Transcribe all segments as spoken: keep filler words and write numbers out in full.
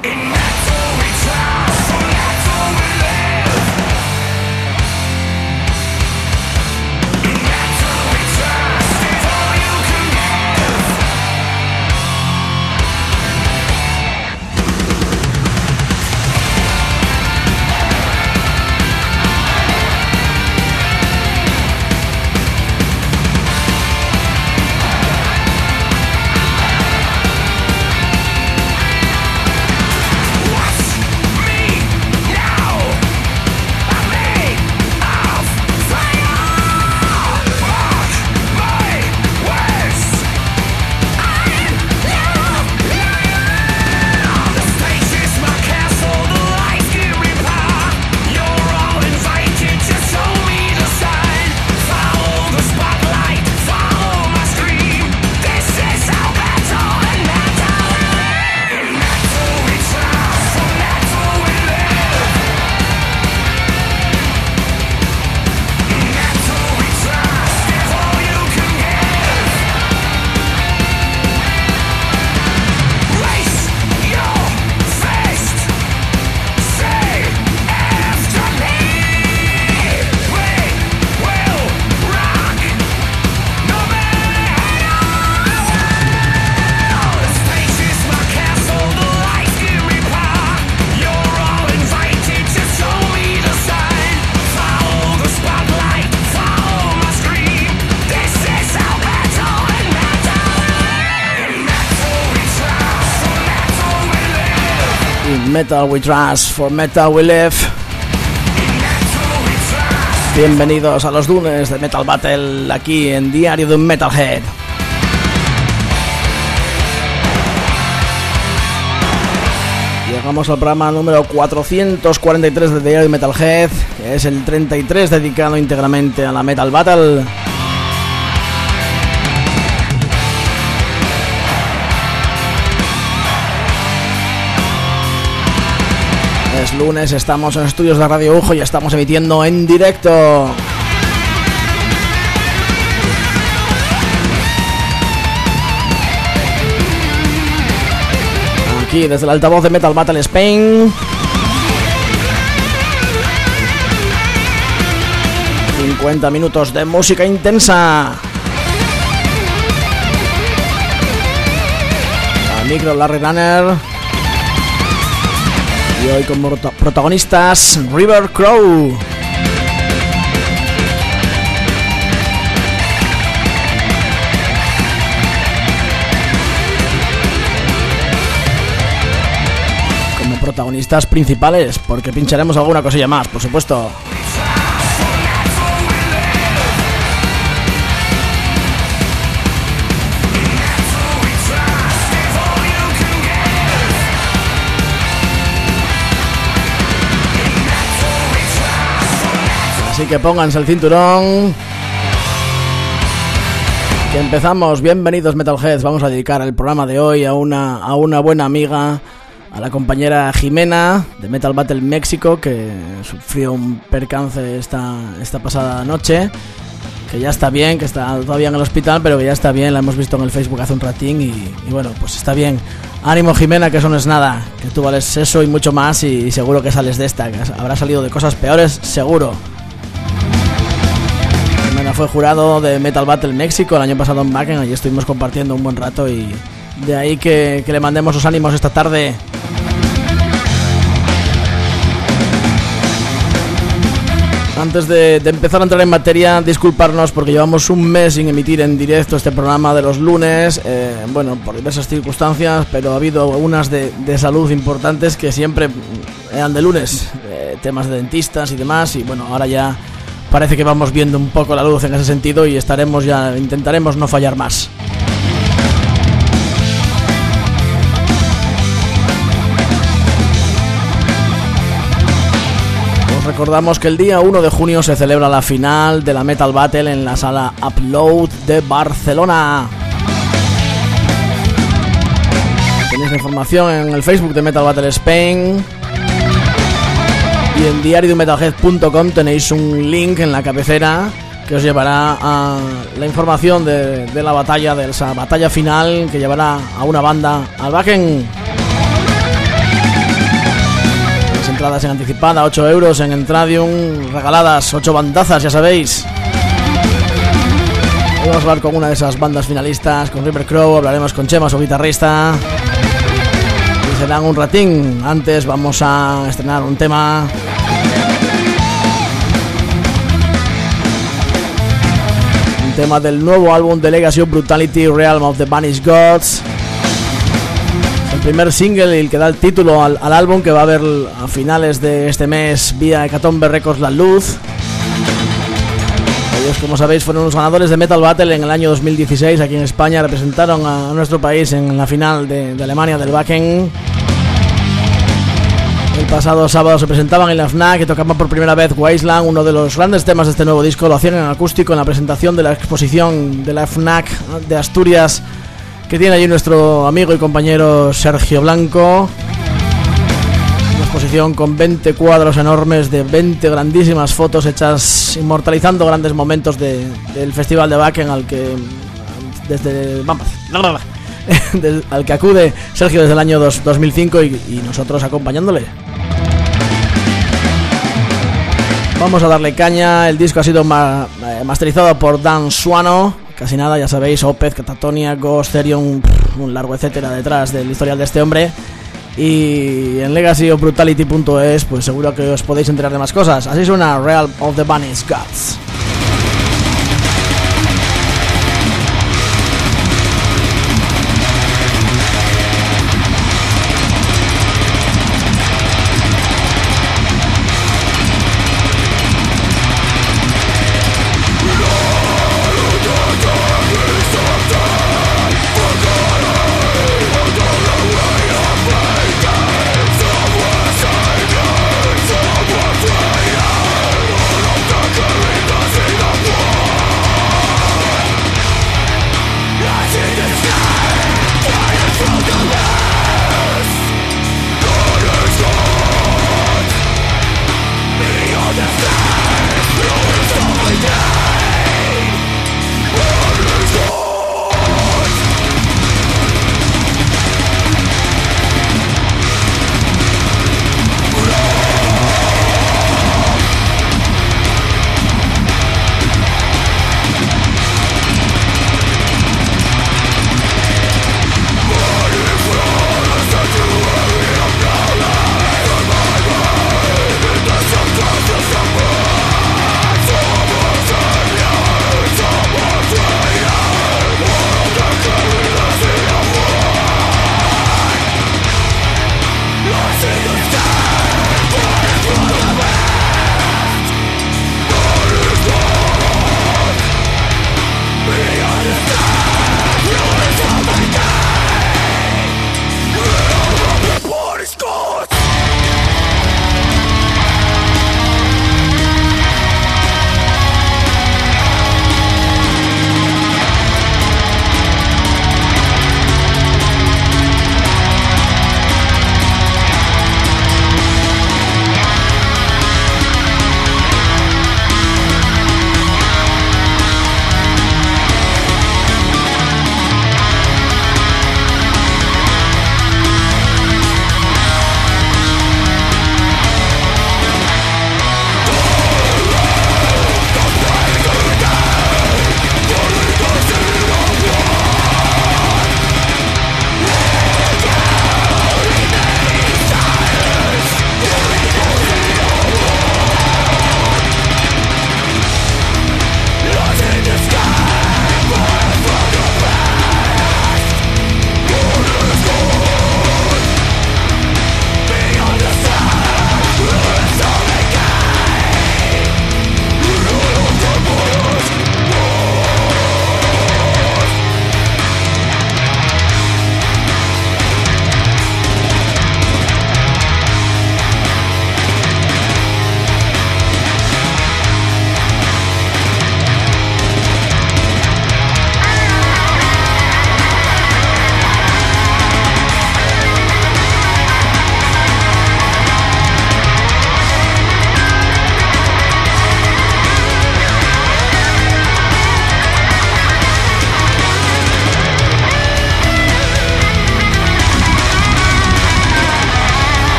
Metal We Trust, for Metal We Live. Bienvenidos a los lunes de Metal Battle aquí en Diario de un Metalhead. Llegamos al programa número cuatrocientos cuarenta y tres de Diario de Metalhead, que es el treinta y tres dedicado íntegramente a la Metal Battle. Es lunes, estamos en estudios de Radio Ujo y estamos emitiendo en directo. Aquí desde el altavoz de Metal Battle Spain. cincuenta minutos de música intensa. Al micro Larry Runner. Y hoy como protagonistas River Crow. Como protagonistas principales, porque pincharemos alguna cosilla más, por supuesto. Así que pónganse el cinturón, que empezamos. Bienvenidos Metalheads. Vamos a dedicar el programa de hoy a una, a una buena amiga, a la compañera Jimena de Metal Battle México, que sufrió un percance esta, esta pasada noche, que ya está bien, que está todavía en el hospital, pero que ya está bien. La hemos visto en el Facebook hace un ratín y, y bueno, pues está bien. Ánimo Jimena, que eso no es nada, que tú vales eso y mucho más, y, y seguro que sales de esta, que habrás salido de cosas peores, seguro. Fue jurado de Metal Battle México el año pasado en Wacken. Allí estuvimos compartiendo un buen rato y de ahí que, que le mandemos los ánimos esta tarde. Antes de, de empezar a entrar en materia, disculparnos porque llevamos un mes sin emitir en directo este programa de los lunes, eh, bueno, por diversas circunstancias, pero ha habido unas de, de salud importantes que siempre eran de lunes, eh, temas de dentistas y demás, y bueno, ahora ya parece que vamos viendo un poco la luz en ese sentido y estaremos ya, intentaremos no fallar más. Os recordamos que el día uno de junio se celebra la final de la Metal Battle en la sala Upload de Barcelona. Tenéis la información en el Facebook de Metal Battle Spain. Y en diario de metalhead punto com tenéis un link en la cabecera que os llevará a la información de, de la batalla, de esa batalla final que llevará a una banda al Wacken. entradas en anticipada, ocho euros en Entradium, regaladas ocho bandazas, ya sabéis. Hoy vamos a hablar con una de esas bandas finalistas, con River Crow, hablaremos con Chema, su guitarrista, y serán un ratín. Antes vamos a estrenar un tema. Un tema del nuevo álbum de Legacy of Brutality, Realm of the Vanished Gods. Es el primer single y el que da el título al, al álbum, que va a ver a finales de este mes vía Hecatombe Records La Luz. Ellos, como sabéis, fueron los ganadores de Metal Battle en el año dos mil dieciséis aquí en España. Representaron a nuestro país en la final de, de Alemania del Wacken. El pasado sábado se presentaban en la FNAC y tocaban por primera vez Wasteland, uno de los grandes temas de este nuevo disco. Lo hacían en acústico en la presentación de la exposición de la FNAC de Asturias, que tiene allí nuestro amigo y compañero Sergio Blanco. Una exposición con veinte cuadros enormes de veinte grandísimas fotos hechas inmortalizando grandes momentos de, del Festival de Wacken, al que desde vamos desde, al que acude Sergio desde el año dos mil cinco y, y nosotros acompañándole. Vamos a darle caña. El disco ha sido ma- masterizado por Dan Suano. Casi nada, ya sabéis, Opeth, Catatonia, Ghost, Therion, un largo etcétera detrás del historial de este hombre. Y en legacy of brutality punto es, pues seguro que os podéis enterar de más cosas. Así suena Realm of the Vanished Gods. Carry the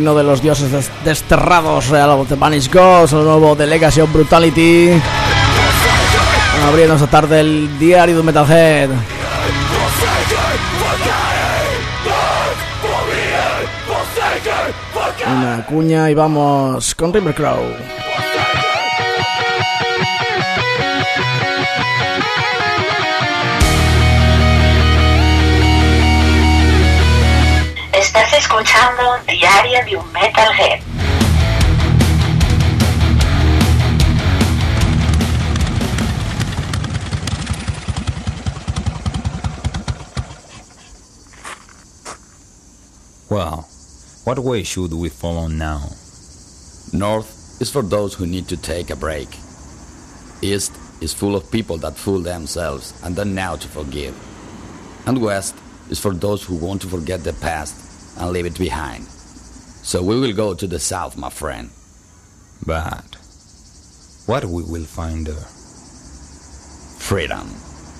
reino de los dioses des- desterrados, Real of the Vanished Gods, lo nuevo de Legacy of Brutality. Abriendo esta tarde el diario de Metalhead. Una cuña y vamos con River Crow. Estás escuchando Diario de un Metalhead. Well, what way should we follow now? North is for those who need to take a break. East is full of people that fool themselves and don't know to forgive. And West is for those who want to forget the past and leave it behind. So we will go to the south, my friend. But what we will find there? Freedom.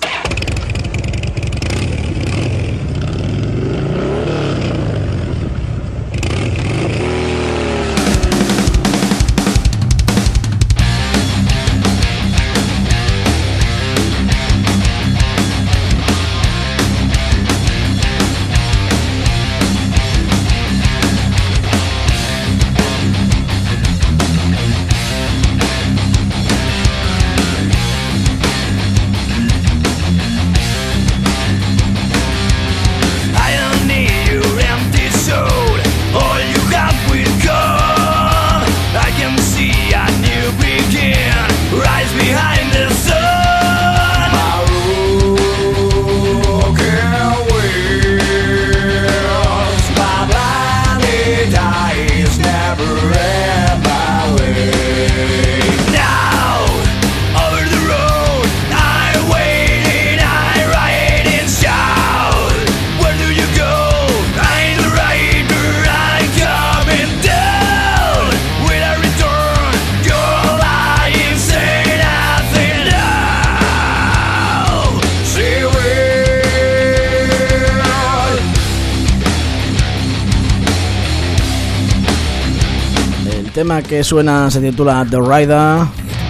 El tema que suena se titula The Rider.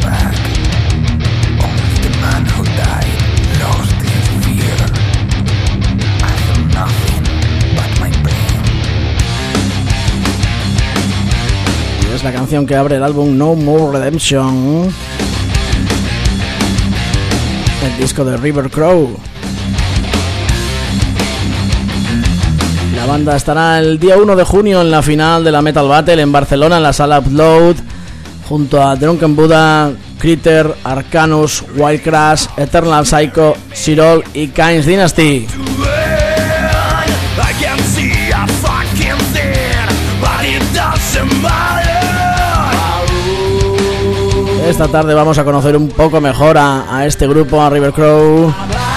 Y es la canción que abre el álbum No More Redemption, el disco de River Crow. La banda estará el día uno de junio en la final de la Metal Battle en Barcelona, en la sala Upload, junto a Drunken Buddha, Critter, Arcanus, Wild Crash, Eternal Psycho, Sirol y Kain's Dynasty. Esta tarde vamos a conocer un poco mejor a, a este grupo, a River Crow.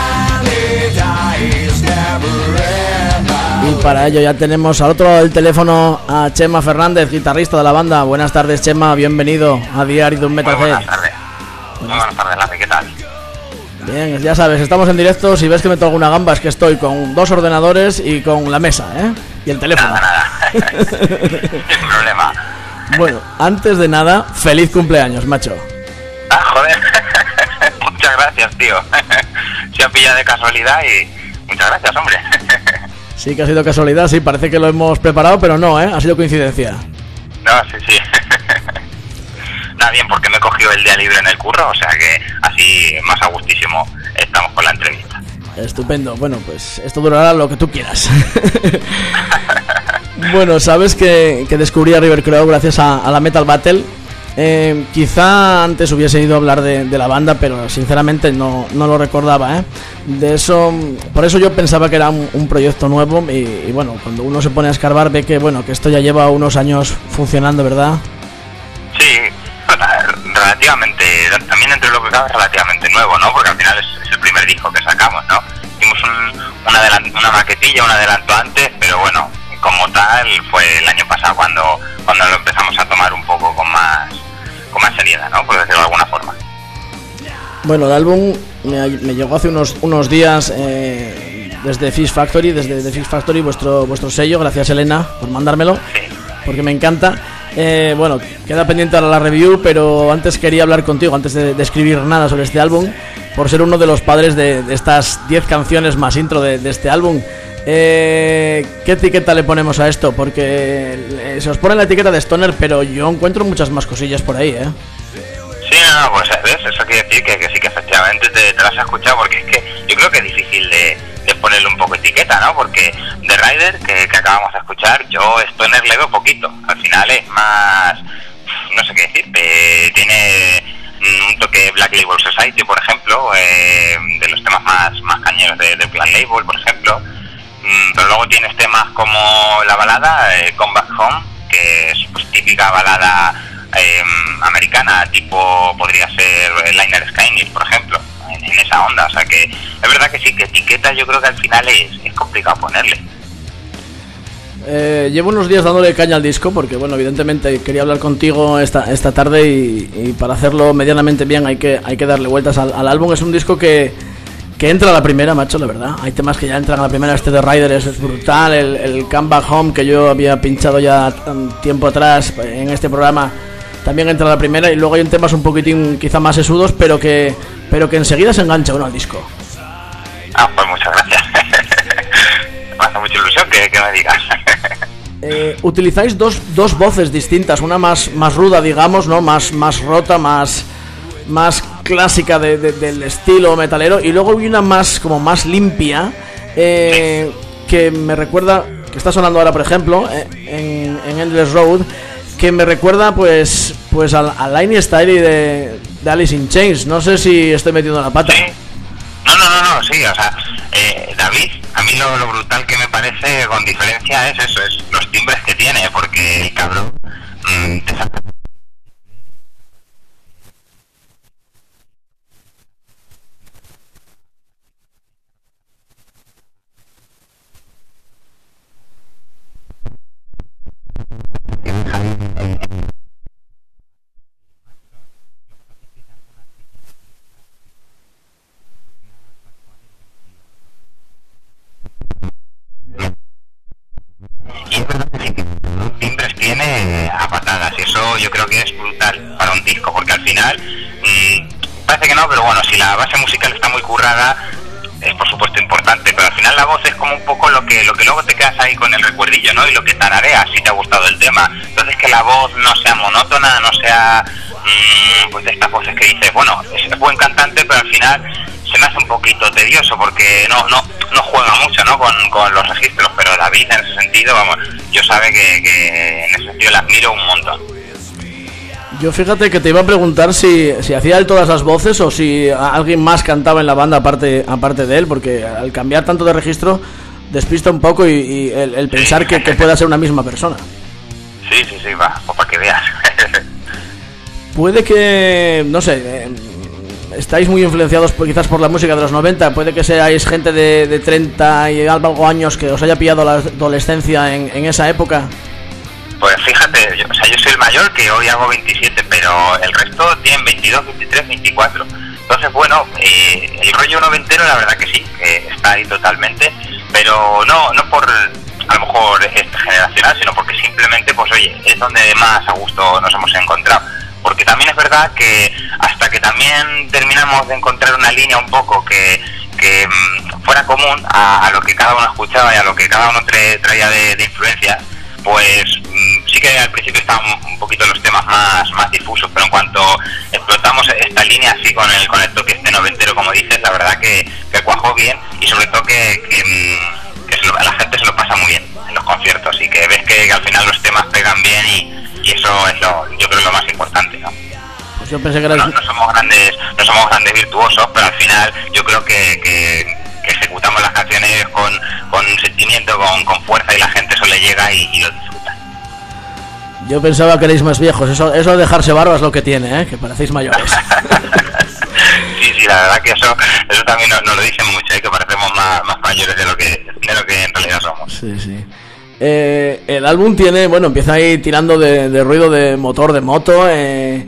Y para ello ya tenemos al otro lado del teléfono a Chema Fernández, guitarrista de la banda. Buenas tardes, Chema, bienvenido a Diario de un Metalhead. Buenas tardes. Muy buenas tardes, Larry, ¿qué tal? Bien, ya sabes, estamos en directo. Si ves que meto alguna gamba es que estoy con dos ordenadores y con la mesa, ¿eh? Y el teléfono. Nada, nada. Sin problema. Bueno, antes de nada, feliz cumpleaños, macho. Ah, joder. Muchas gracias, tío. Se ha pillado de casualidad y muchas gracias, hombre. Sí que ha sido casualidad, sí, parece que lo hemos preparado, pero no, ¿eh? Ha sido coincidencia. No, sí, sí. Nada, bien, porque me he cogido el día libre en el curro, o sea que así más a gustísimo estamos con la entrevista. Estupendo, bueno, pues esto durará lo que tú quieras. Bueno, sabes que, que descubrí a River Crow gracias a, a la Metal Battle. Eh, quizá antes hubiese ido a hablar de, de la banda, pero sinceramente no, no lo recordaba, ¿eh? De eso, por eso yo pensaba que era un, un proyecto nuevo y, y bueno, cuando uno se pone a escarbar ve que bueno que esto ya lleva unos años funcionando, ¿verdad? Sí, relativamente, también entre lo que cabe relativamente nuevo, ¿no? Porque al final es, es el primer disco que sacamos, ¿no? Hicimos un, un adelanto, una maquetilla, un adelanto antes, pero bueno, como tal fue el año pasado cuando cuando lo empezamos a tomar un poco con más con más seriedad, ¿no? Por decirlo de alguna forma. Bueno, el álbum me, me llegó hace unos unos días eh, desde Fish Factory, desde The Fish Factory, vuestro vuestro sello. Gracias, Elena, por mandármelo. Sí. porque me encanta. Eh, bueno, queda pendiente ahora la review, pero antes quería hablar contigo, antes de, de escribir nada sobre este álbum, por ser uno de los padres de, de estas diez canciones más intro de, de este álbum. Eh, ¿Qué etiqueta le ponemos a esto? Porque se os pone la etiqueta de Stoner, pero yo encuentro muchas más cosillas por ahí, ¿eh? Sí, no, no, pues ves, eso quiere decir que, que sí que efectivamente te, te las has escuchado, porque es que yo creo que es difícil de, de ponerle un poco etiqueta, ¿no? Porque The Rider, que, que acabamos de escuchar, yo Stoner le veo poquito, al final es más, no sé qué decir, eh, tiene un toque Black Label Society, por ejemplo, eh, de los temas más, más cañeros de, de Black Label, por ejemplo, mm, pero luego tienes temas como la balada, eh, Come Back Home, que es pues típica balada Eh, americana, tipo podría ser Liner Skynet, por ejemplo, en, en esa onda. O sea que es verdad que sí, que etiqueta yo creo que al final es, es complicado ponerle. Eh, llevo unos días dándole caña al disco porque, bueno, evidentemente quería hablar contigo esta esta tarde y, y para hacerlo medianamente bien hay que hay que darle vueltas al, al álbum. Es un disco que que entra a la primera, macho, la verdad. Hay temas que ya entran a la primera. Este de Rider es, es brutal. El, el Come Back Home, que yo había pinchado ya tiempo atrás en este programa, también entra a la primera. Y luego hay temas un poquitín quizá más sesudos, pero que pero que enseguida se engancha uno al disco. Ah, pues muchas gracias. Me hace mucha ilusión que, que me digas. eh, utilizáis dos, dos voces distintas, una más, más ruda, digamos, ¿no? Más, más rota, más, más clásica de, de, del estilo metalero, y luego hay una más como más limpia, eh, que me recuerda, que está sonando ahora, por ejemplo, eh, en, en Endless Road, que me recuerda pues pues al, al Line Style de, de Alice in Chains. No sé si estoy metiendo la pata. ¿Sí? No, no, no, no, sí, o sea, eh, David, a mí lo, lo brutal que me parece con diferencia es eso, es los timbres que tiene, porque el cabrón mmm, te saca. Y es verdad que sí, los timbres tiene a patadas, y eso yo creo que es brutal para un disco, porque al final mmm, parece que no, pero bueno, si la base musical está muy currada, es por supuesto importante, pero al final la voz es como un poco lo que lo que luego te quedas ahí con el recuerdillo, ¿no? Y lo que tarareas si te ha gustado el tema. Entonces, que la voz no sea monótona, no sea mmm, pues de estas voces que dices, bueno, es buen cantante, pero al final se me hace un poquito tedioso porque no no no juega mucho, ¿no? Con, con los registros, pero David en ese sentido, vamos, yo sabe que, que en ese sentido la admiro un montón. Yo fíjate que te iba a preguntar si, si hacía él todas las voces o si alguien más cantaba en la banda aparte aparte de él, porque al cambiar tanto de registro despista un poco y, y el, el pensar sí. que, que pueda ser una misma persona. Sí, sí, sí, va, pues para que veas. Puede que, no sé, eh, estáis muy influenciados por, quizás por la música de los noventa, puede que seáis gente de, de treinta y algo años que os haya pillado la adolescencia en, en esa época. Pues fíjate, yo, o sea, yo soy el mayor, que hoy hago veintisiete, pero el resto tienen veintidós, veintitrés, veinticuatro. Entonces, bueno, eh, el rollo noventero la verdad que sí, que está ahí totalmente, pero no no por, a lo mejor, este generacional, sino porque simplemente, pues oye, es donde más a gusto nos hemos encontrado. Porque también es verdad que hasta que también terminamos de encontrar una línea un poco que, que mmm, fuera común a, a lo que cada uno escuchaba y a lo que cada uno tra- traía de, de influencia, pues mmm, sí que al principio estaban un poquito los temas más, más difusos, pero en cuanto explotamos esta línea así con el, con el toque este noventero, como dices, la verdad que, que cuajó bien, y sobre todo que, que, mmm, que se lo, a la gente se lo pasa muy bien en los conciertos, y que ves que, que al final los temas pegan bien, y y eso es lo, yo creo, lo más importante, ¿no? Pues yo pensé que era... no, no somos grandes no somos grandes virtuosos, pero al final yo creo que, que, que ejecutamos las canciones con, con sentimiento, con, con fuerza, y la gente eso le llega y, y lo disfruta. Yo pensaba que erais más viejos. Eso, eso de dejarse barba es lo que tiene, ¿eh? Que parecéis mayores. Sí, sí, la verdad que eso eso también nos, nos lo dicen mucho, ¿eh? Que parecemos más, más mayores de lo que de lo que en realidad somos. Sí, sí. Eh, el álbum tiene, bueno, empieza ahí tirando de, de ruido de motor de moto, eh,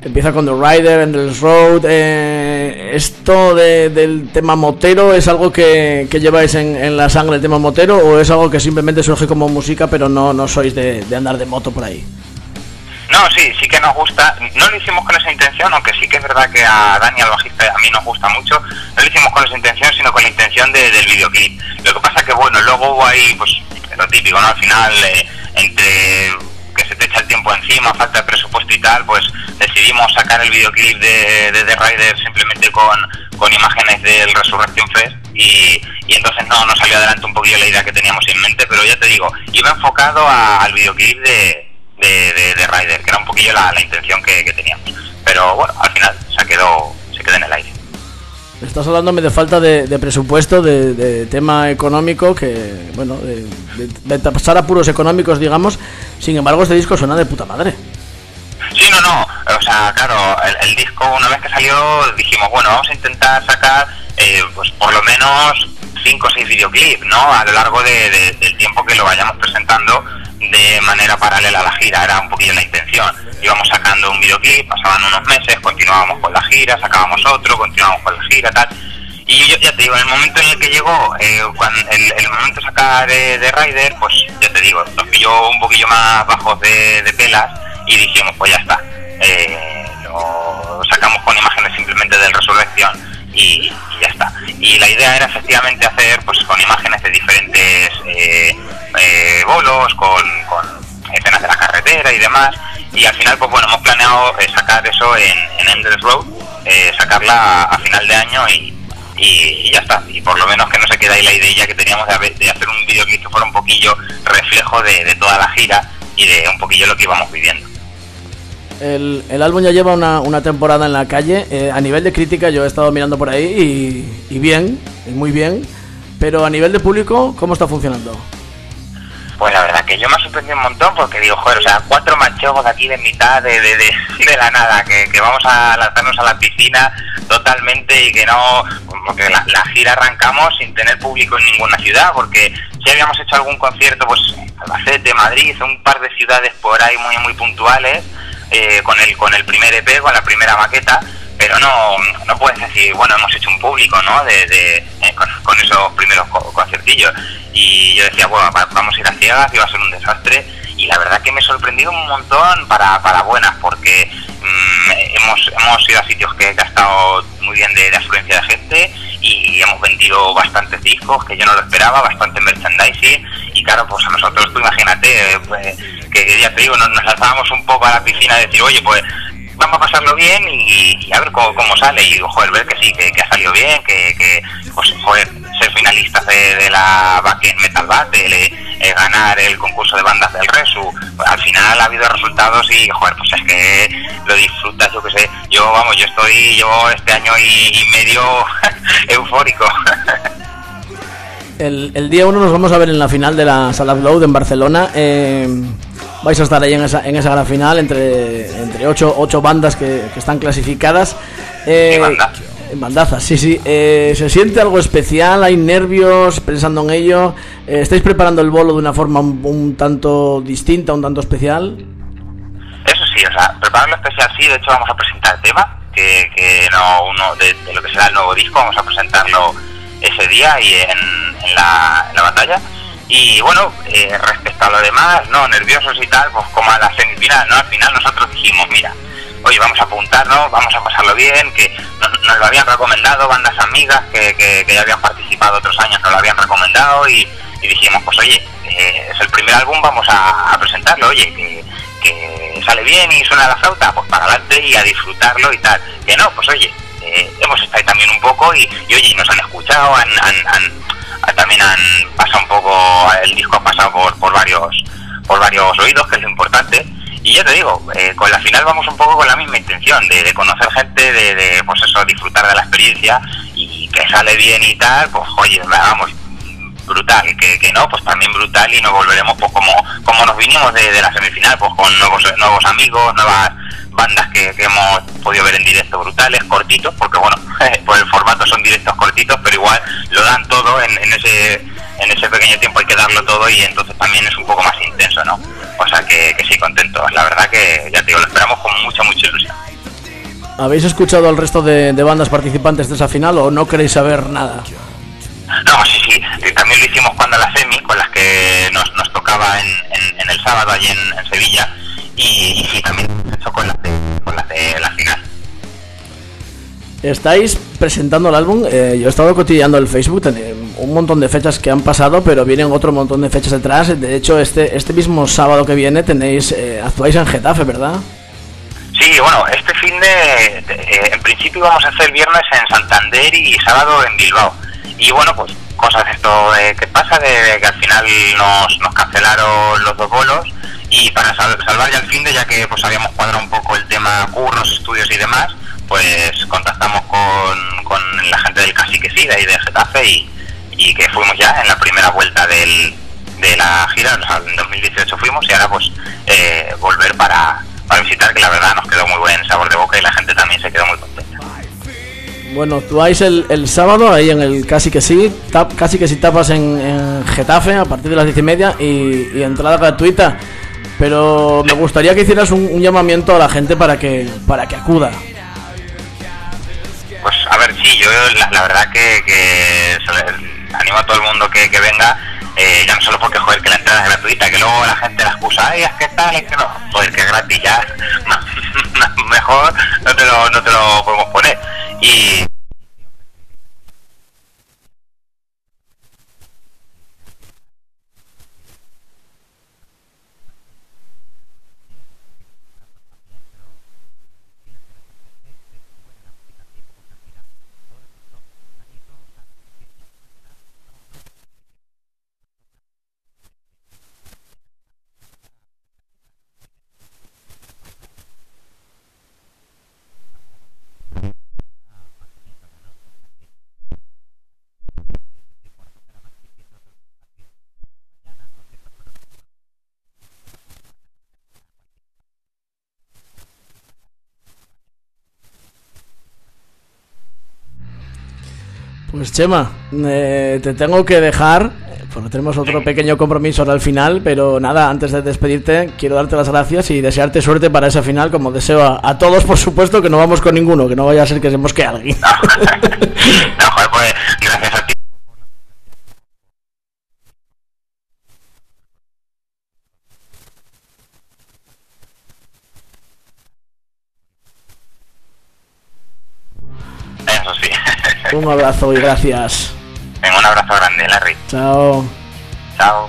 empieza con The Rider, Endless Road. Eh, ¿Esto de, del tema motero es algo que, que lleváis en, en la sangre, el tema motero, o es algo que simplemente surge como música, pero no, no sois de, de andar de moto por ahí? No, sí, sí que nos gusta. No lo hicimos con esa intención, aunque sí que es verdad que a Dani, al bajista, a mí nos gusta mucho. No lo hicimos con esa intención, sino con la intención de, del videoclip. Lo que pasa que, bueno, luego hubo ahí, pues, lo típico, ¿no? Al final, eh, entre que se te echa el tiempo encima, falta de presupuesto y tal, pues decidimos sacar el videoclip de, de The Rider simplemente con, con imágenes del Resurrection Fest. Y, y entonces no, no salió adelante un poquillo la idea que teníamos en mente, pero ya te digo, iba enfocado a, al videoclip de... de, de, de Rider, que era un poquillo la, la intención que, que teníamos, pero bueno, al final se quedó se quedó en el aire. Estás hablándome de falta de, de presupuesto, de, de tema económico, que bueno, de, de, de pasar apuros económicos, digamos. Sin embargo, este disco suena de puta madre. Sí, no, no, o sea, claro, el, el disco, una vez que salió, dijimos, bueno, vamos a intentar sacar eh, pues por lo menos cinco o seis videoclips, ¿no? A lo largo de, de, del tiempo que lo vayamos presentando de manera paralela a la gira, era un poquillo la intención. Íbamos sacando un videoclip, pasaban unos meses, continuábamos con la gira, sacábamos otro, continuábamos con la gira, tal. Y yo ya te digo, en el momento en el que llegó, eh, cuando el, el momento de sacar de, de Rider, pues ya te digo, nos pilló un poquillo más bajos de, de pelas y dijimos, pues ya está. Eh, lo sacamos con imágenes simplemente del Resurrección y, y ya está. Y la idea era efectivamente hacer pues con imágenes de diferentes eh, eh, bolos, con, con escenas de la carretera y demás. Y al final, pues bueno, hemos planeado eh, sacar eso en, en Endless Road, eh, sacarla a, a final de año y, y, y ya está. Y por lo menos que no se quede ahí la idea que teníamos de, de hacer un videoclip que fuera un poquillo reflejo de, de toda la gira y de un poquillo lo que íbamos viviendo. El, el álbum ya lleva una, una temporada en la calle. Eh, a nivel de crítica yo he estado mirando por ahí y, y bien, y muy bien. Pero a nivel de público, ¿cómo está funcionando? Pues la verdad que yo me ha sorprendido un montón porque digo, joder, o sea, cuatro manchegos aquí de mitad de, de, de, de la nada, que, que vamos a lanzarnos a la piscina totalmente y que no, porque la, la gira arrancamos sin tener público en ninguna ciudad, porque si habíamos hecho algún concierto, pues Albacete, Madrid, un par de ciudades por ahí muy muy puntuales, eh, con el con el primer E P, con la primera maqueta, pero no no puedes decir, bueno, hemos hecho un público, ¿no? De, de eh, con, con esos primeros co- conciertillos. Y yo decía, bueno, vamos a ir a ciegas, iba a ser un desastre. Y la verdad que me he sorprendido un montón para, para buenas, porque mmm, hemos hemos ido a sitios que, que ha estado muy bien de, de afluencia de gente y hemos vendido bastantes discos, que yo no lo esperaba, bastante merchandising. Y claro, pues a nosotros, tú imagínate, pues, que ya te digo, nos, nos lanzábamos un poco a la piscina y decir, oye, pues vamos a pasarlo bien y, y a ver cómo, cómo sale. Y digo, joder, ver que sí, que, que ha salido bien, que, que pues, joder, ser finalistas de, de la Backend Metal Battle, eh, ganar el concurso de bandas del Resu, pues, al final ha habido resultados y, joder, pues es que lo disfrutas, yo que sé. Yo, vamos, yo estoy, yo este año y, y medio eufórico. El, el día uno nos vamos a ver en la final de la Sala Upload en Barcelona. Eh, vais a estar ahí en esa, en esa gran final entre, entre ocho, ocho bandas que, que están clasificadas. Eh, banda. En bandazas, sí, sí. Eh, ¿Se siente algo especial? ¿Hay nervios pensando en ello? Eh, ¿Estáis preparando el bolo de una forma un, un tanto distinta, un tanto especial? Eso sí, o sea, prepararlo especial sí. De hecho vamos a presentar el tema, que, que no uno de, de lo que será el nuevo disco, vamos a presentarlo ese día y en, en, la, en la batalla. Y bueno, eh, respecto a lo demás, no, nerviosos y tal, pues como a la semifinal, ¿no? Al final nosotros dijimos, mira, oye, vamos a apuntarnos, vamos a pasarlo bien, que nos, nos lo habían recomendado bandas amigas que, que, que ya habían participado otros años, nos lo habían recomendado y, y dijimos, pues oye, eh, es el primer álbum, vamos a, a presentarlo, oye, que, que sale bien y suena la flauta, pues para adelante y a disfrutarlo y tal. Que no, pues oye, eh, hemos estado ahí también un poco y, y oye, nos han escuchado, han, han, han, también han pasado un poco, el disco ha pasado por, por varios por varios oídos, que es lo importante. Y ya te digo, eh, con la final vamos un poco con la misma intención, de, de conocer gente, de, de, pues eso, disfrutar de la experiencia y que sale bien y tal, pues oye, vamos, brutal, que, que no, pues también brutal y nos volveremos pues como, como nos vinimos de, de la semifinal, pues con nuevos nuevos amigos, nuevas bandas que, que hemos podido ver en directo brutales, cortitos, porque bueno, por el formato son directos cortitos, pero igual lo dan todo en, en ese en ese pequeño tiempo, hay que darlo todo y entonces también es un poco más intenso, ¿no? O sea que, que sí, contentos, la verdad que ya te digo, lo esperamos con mucha, mucha ilusión. ¿Habéis escuchado al resto de, de bandas participantes de esa final o no queréis saber nada? No, sí, sí, también lo hicimos cuando la semi, con las que nos, nos tocaba en, en, en el sábado allí en, en Sevilla, y, y sí, también eso con las de, con las de la final. Estáis presentando el álbum, eh, yo he estado cotilleando el Facebook, tenéis un montón de fechas que han pasado, pero vienen otro montón de fechas detrás. De hecho, este este mismo sábado que viene tenéis eh, actuáis en Getafe, ¿verdad? Sí, bueno, este fin de, de eh, en principio vamos a hacer viernes en Santander y sábado en Bilbao. Y bueno, pues cosas de esto eh, que pasa, de, de que al final nos, nos cancelaron los dos bolos, y para sal, salvar ya el fin de, ya que pues habíamos cuadrado un poco el tema curros, estudios y demás, pues contactamos con, con la gente del Casi que sí, de ahí de Getafe, y, y que fuimos ya en la primera vuelta del, de la gira, o sea, en dos mil dieciocho fuimos, y ahora pues eh, volver para, para visitar, que la verdad nos quedó muy buen sabor de boca y la gente también se quedó muy contenta. Bueno, actuáis el, el sábado ahí en el Casi que sí, tap, Casi que sí tapas en, en Getafe a partir de las diez y media y, y entrada gratuita. Pero me gustaría que hicieras un, un llamamiento a la gente para que para que acuda. Pues a ver, sí, yo la, la verdad que, que animo a todo el mundo que, que venga, eh, ya no solo porque joder que la entrada es gratuita, que luego la gente la excusa, ay, es que tal, es que no, joder, que es gratis ya, mejor no te lo, no te lo podemos poner. Y Pues Chema, eh, te tengo que dejar, porque tenemos otro pequeño compromiso ahora al final, pero nada, antes de despedirte, quiero darte las gracias y desearte suerte para esa final, como deseo a, a todos, por supuesto, que no vamos con ninguno, que no vaya a ser que se mosquee alguien. No, no, joder, pues gracias a ti. Eso sí. Un abrazo y gracias. Venga, un abrazo grande, Larry. Chao. Chao.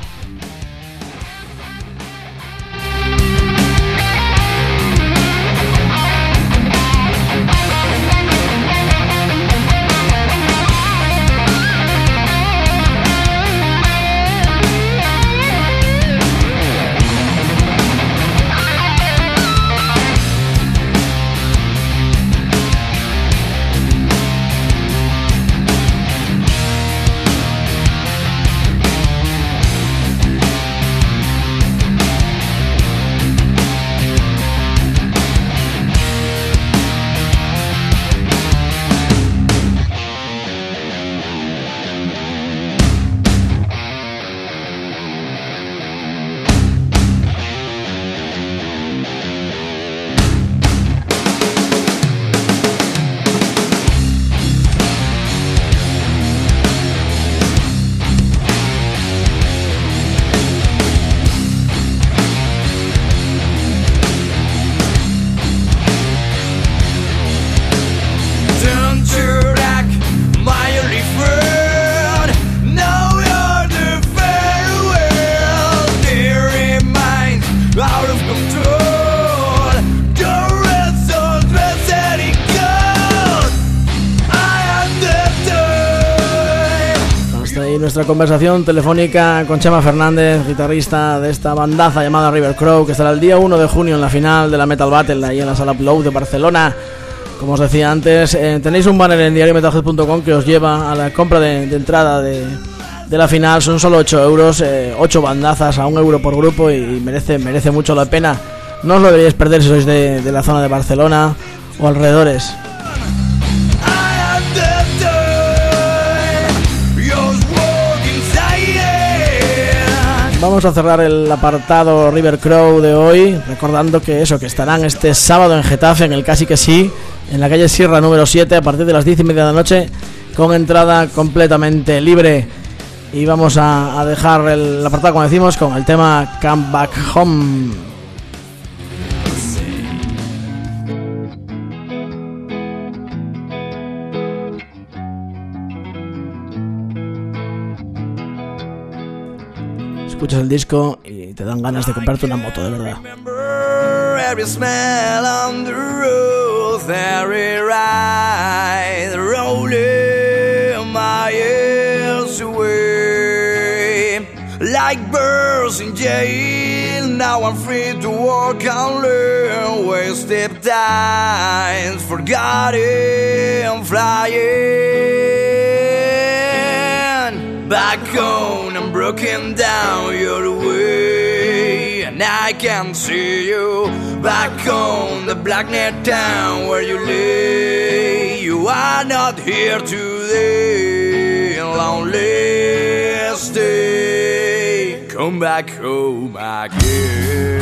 Nuestra conversación telefónica con Chema Fernández, guitarrista de esta bandaza llamada River Crow, que estará el día uno de junio en la final de la Metal Battle ahí en la Sala Upload de Barcelona. Como os decía antes, eh, tenéis un banner en diario metalhead punto com que os lleva a la compra de, de entrada de, de la final. Son solo ocho euros, eh, ocho bandazas a un euro por grupo, y merece, merece mucho la pena. No os lo deberíais perder si sois de, de la zona de Barcelona o alrededores. Vamos a cerrar el apartado River Crow de hoy recordando que eso, que estarán este sábado en Getafe en el Casi que sí, en la calle Sierra número siete a partir de las diez y media de la noche, con entrada completamente libre. Y vamos a, a dejar el apartado, como decimos, con el tema Come Back Home. Escuchas el disco y te dan ganas de comprarte una moto, de verdad. Every smell on the roof, every ride, rolling my years away. Like birds in jail, now I'm free to walk and learn. Wasted times, forgotten, flying. Back home, I'm broken down, you're away, and I can see you. Back home, the black net town where you lay. You are not here today, lonely stay. Come back home again.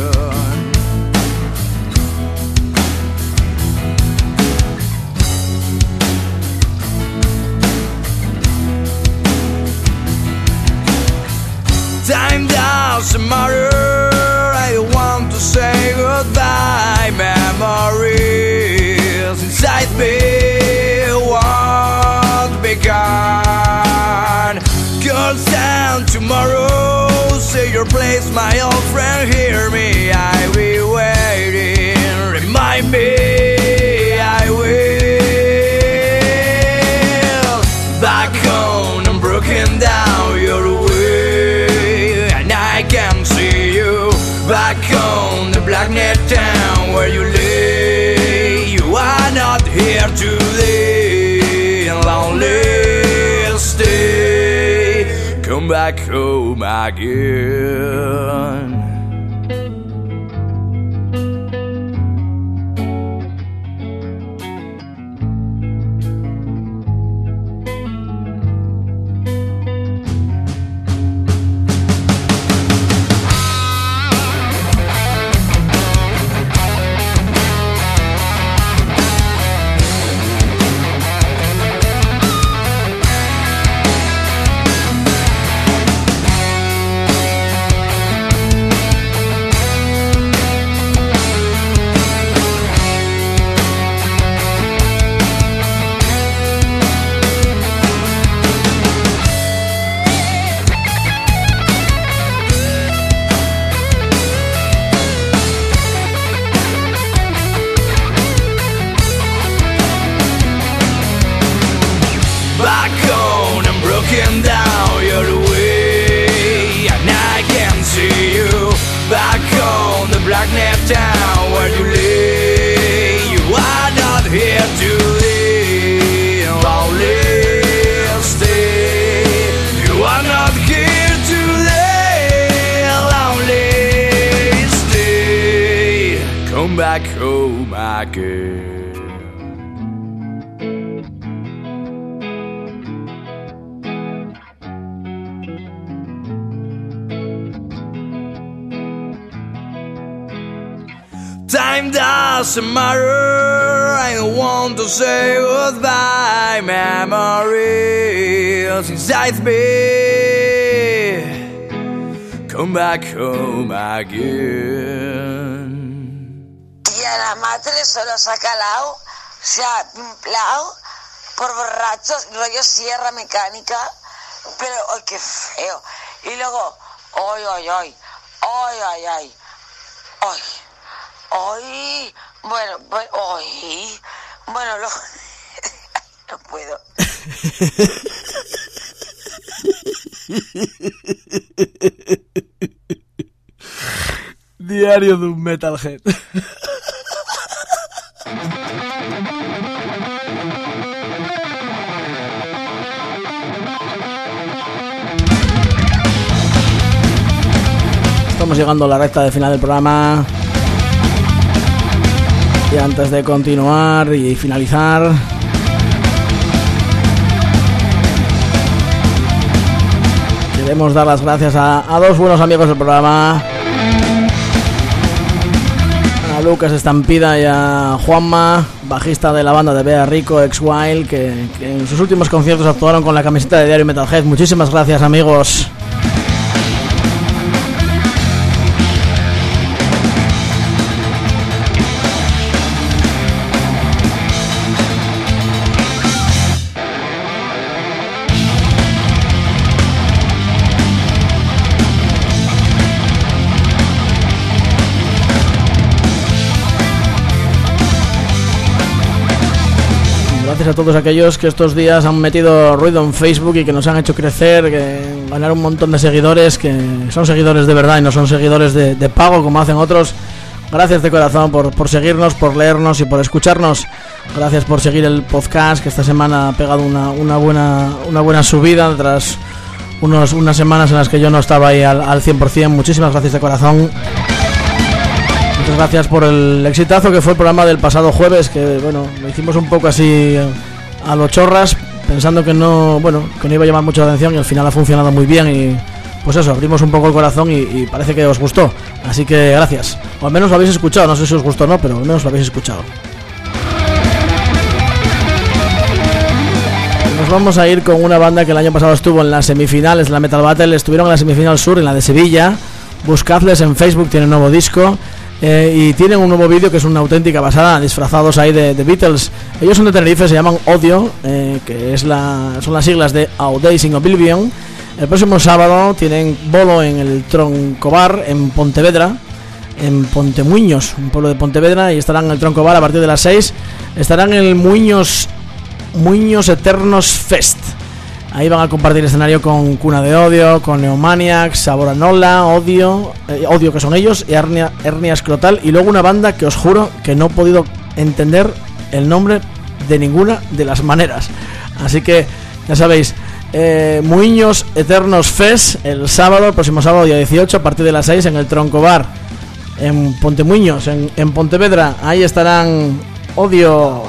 Time doesn't matter, I want to say goodbye. Memories inside me won't be gone. Girls down tomorrow, say your place, my old friend, hear me. I will waiting, remind me, I will. Back home, I'm broken down, you're away. I can see you back on the black net town where you lay. You are not here today, lonely stay. Come back home again. Back home again. Time doesn't matter, I don't want to say goodbye. Memories inside me, come back home again. Y a la madre solo se ha calado, se ha pimplado por borrachos, rollo sierra mecánica, pero ¡ay, qué feo! Y luego, ¡ay, ay, ay! ¡Ay, ay, ay! ¡Ay! ¡Ay! Bueno, bueno, ¡ay! Bueno, lo... no puedo. Diario de un metalhead. Estamos llegando a la recta de final del programa. Y antes de continuar y finalizar, queremos dar las gracias a, a dos buenos amigos del programa, a Lucas Estampida y a Juanma, bajista de la banda de Bea Rico, ex Wild, que, que en sus últimos conciertos actuaron con la camiseta de Diario Metalhead. Muchísimas gracias, amigos. Gracias a todos aquellos que estos días han metido ruido en Facebook y que nos han hecho crecer, que ganar un montón de seguidores, que son seguidores de verdad y no son seguidores de, de pago como hacen otros. Gracias de corazón por, por seguirnos, por leernos y por escucharnos. Gracias por seguir el podcast, que esta semana ha pegado una, una, buena, una buena subida tras unos, unas semanas en las que yo no estaba ahí al, al cien por ciento. Muchísimas gracias de corazón. Muchas gracias por el exitazo que fue el programa del pasado jueves, que bueno, lo hicimos un poco así a los chorras, pensando que no, bueno, que no iba a llamar mucho la atención, y al final ha funcionado muy bien y pues eso, abrimos un poco el corazón y, y parece que os gustó, así que gracias, o al menos lo habéis escuchado, no sé si os gustó o no, pero al menos lo habéis escuchado. Nos vamos a ir con una banda que el año pasado estuvo en las semifinales de la Metal Battle, estuvieron en la semifinal sur, en la de Sevilla. Buscadles en Facebook, tienen un nuevo disco. Eh, y tienen un nuevo vídeo que es una auténtica pasada, disfrazados ahí de, de Beatles. Ellos son de Tenerife, se llaman Odio, eh, que es la, son las siglas de A Days in Oblivion. El próximo sábado tienen bolo en el Troncobar en Pontevedra, en Pontemuños, un pueblo de Pontevedra, y estarán en el Troncobar a partir de las seis. Estarán en el Muños, Muños Eternos Fest. Ahí van a compartir escenario con Cuna de Odio, con Neomaniacs, Saboranola, Odio, eh, Odio que son ellos, y Hernia, Hernia Escrotal, y luego una banda que os juro que no he podido entender el nombre de ninguna de las maneras. Así que ya sabéis, eh, Muños Eternos Fest el sábado, el próximo sábado día dieciocho a partir de las seis en el Troncobar en Pontemuños, en, en Pontevedra. Ahí estarán Odio.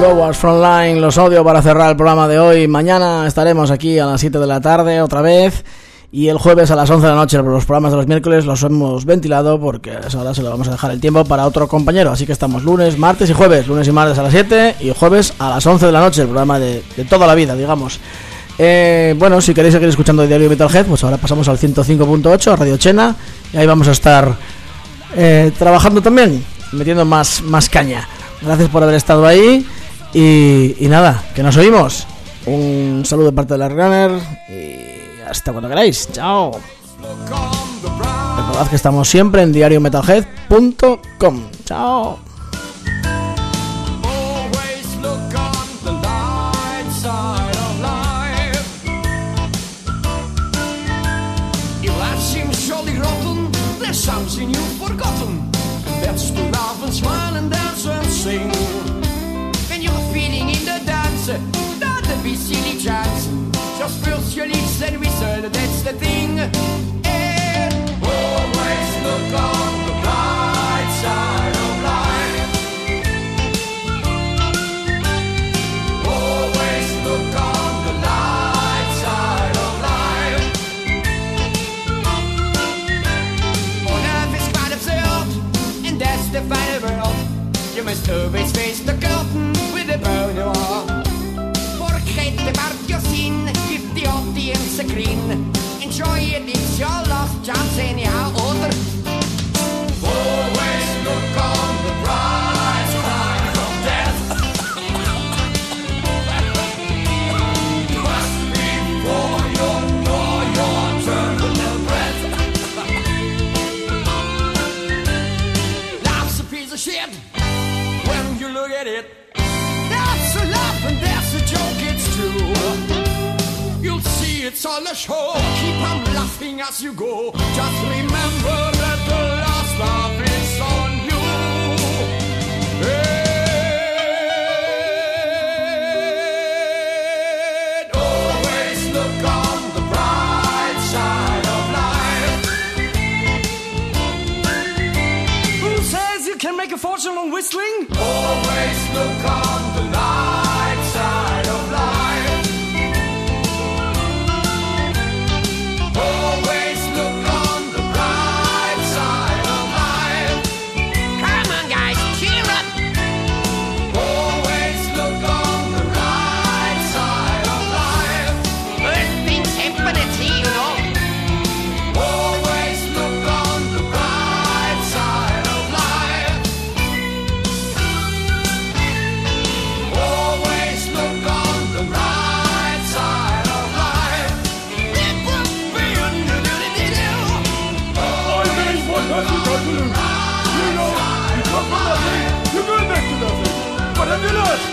Cowards Frontline, los odio para cerrar el programa de hoy. Mañana estaremos aquí a las siete de la tarde otra vez. Y el jueves a las once de la noche. Los programas de los miércoles los hemos ventilado porque ahora se lo vamos a dejar el tiempo para otro compañero. Así que estamos lunes, martes y jueves. Lunes y martes a las siete y jueves a las once de la noche. El programa de, de toda la vida, digamos. Eh, bueno, si queréis seguir escuchando el Diario Metalhead, pues ahora pasamos al ciento cinco punto ocho, Radio Chena. Y ahí vamos a estar eh, trabajando también, metiendo más, más caña. Gracias por haber estado ahí. Y, y nada, que nos oímos. Un saludo de parte de la Runner y hasta cuando queráis. Chao. Recordad que estamos siempre en diario metalhead punto com. Chao. Silly chance, just first your lips and whistle, that's the thing. And always look on the bright side of life. Always look on the light side of life. On earth is quite absurd, and that's the final world. You must always face the curtain with a bow no more. The part your sin, give the audience a grin. Enjoy it, it's your last chance anyhow. Other always look on the bright side of death. Just before you draw your terminal breath. Life's a piece of shit when you look at it. That's a laugh and that's a joke. You'll see it's on the show. Keep on laughing as you go. Just remember that the last laugh is on you. And always look on the bright side of life. Who says you can make a fortune on whistling? Always look on the light side of life. Fabulous!